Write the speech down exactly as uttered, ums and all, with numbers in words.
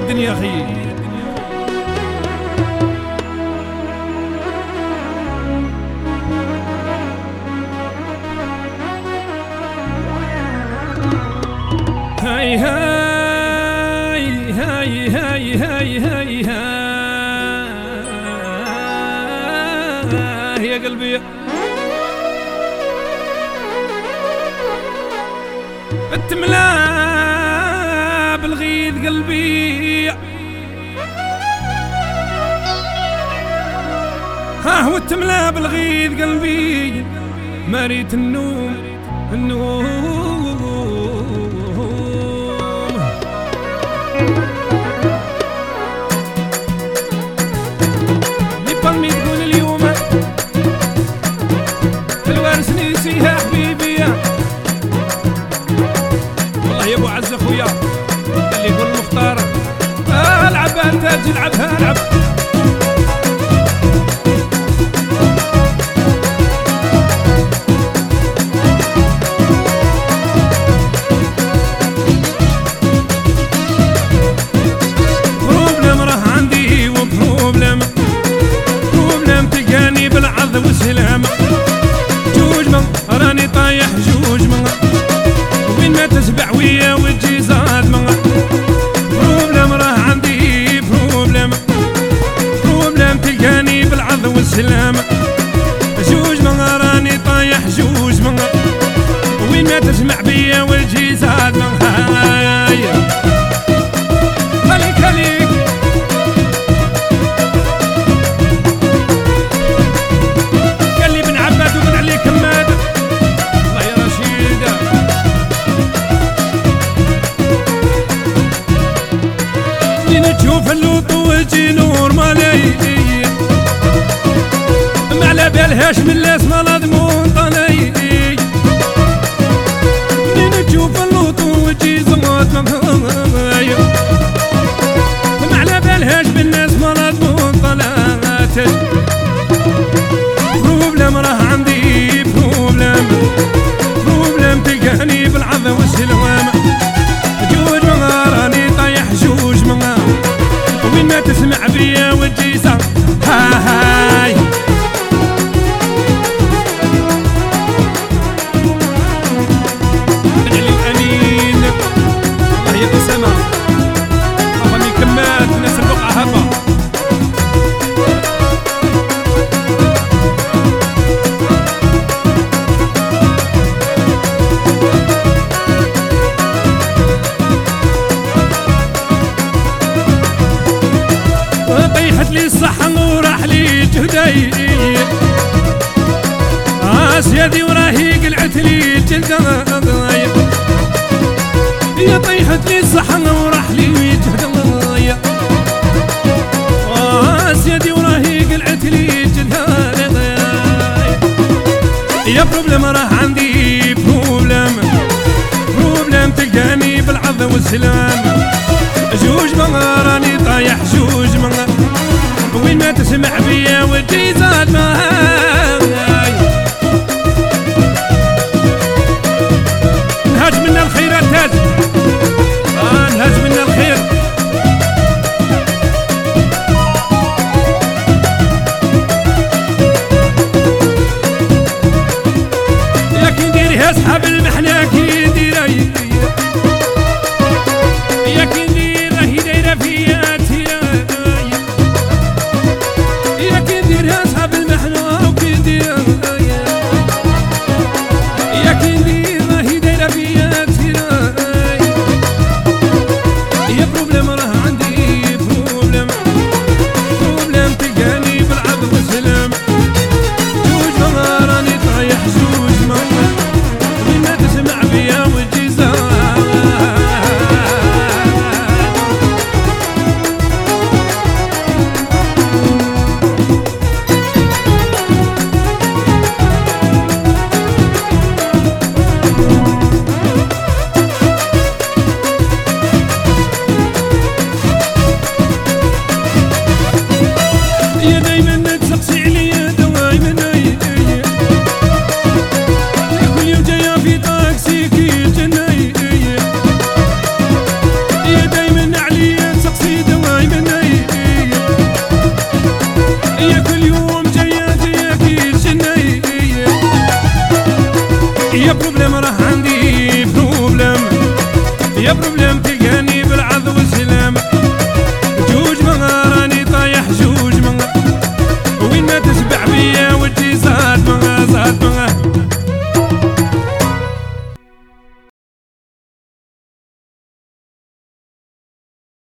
الدنيا خي. هاي هاي هاي هاي هاي هاي هاي يا قلبي التملا بالغيث قلبي، ها هو التملا بالغيث قلبي، مريت النوم النوم لبالمي تقول اليوم الوارث نسيها حبيبي، والله يا ابو عز اخويا اللي يقول مختار آه العب انت تلعبها العب. والسلام جوج من راني طايح جوج من وين ما تسبع ويا وتجي زاد من بروبلم راه عندي بروبلم بروبلم تلقاني بالعض والسلام جوج من راني طايح جوج من وين ما تسمع بيا وتجي زاد من هاي خليك خليك تشوف اللوط وجي نور مالي ما على بالهاش من الاسم مضمون طلي منين تشوف اللوط وجي زمات مغايا ما على بالهاش بالناس مضمون طلعت بروبلم راه عندي بروبلم بروبلم تلقاني بالعظ والسلوام جوج مغاراني طايح جوج مغار وين ما تسمع بيا والجيزة هاي علي الأمين الله يا أسامة أفهمي كمات ناس البقعة هبا طيحت لي الصحة وراح لي جهدي اسيدي وراهي قلعت لي الجلدة يا طيحت لي الصحة وراح لي جهدي اسيدي وراهي قلعت لي الجلدة يا بروبلم راه عندي بروبلم بروبلم تلقاني بالعض والسلام جوج ما راني طايح جوج ما وين ما تسمع بيا وتجي زاد معاي نهاج منا الخيرات تاج آه نهاج منا الخير يا كي نديرها اصحاب المحنة كي نديرها يا كي ندير راهي دايرة فيا يا بروبليم راه عندي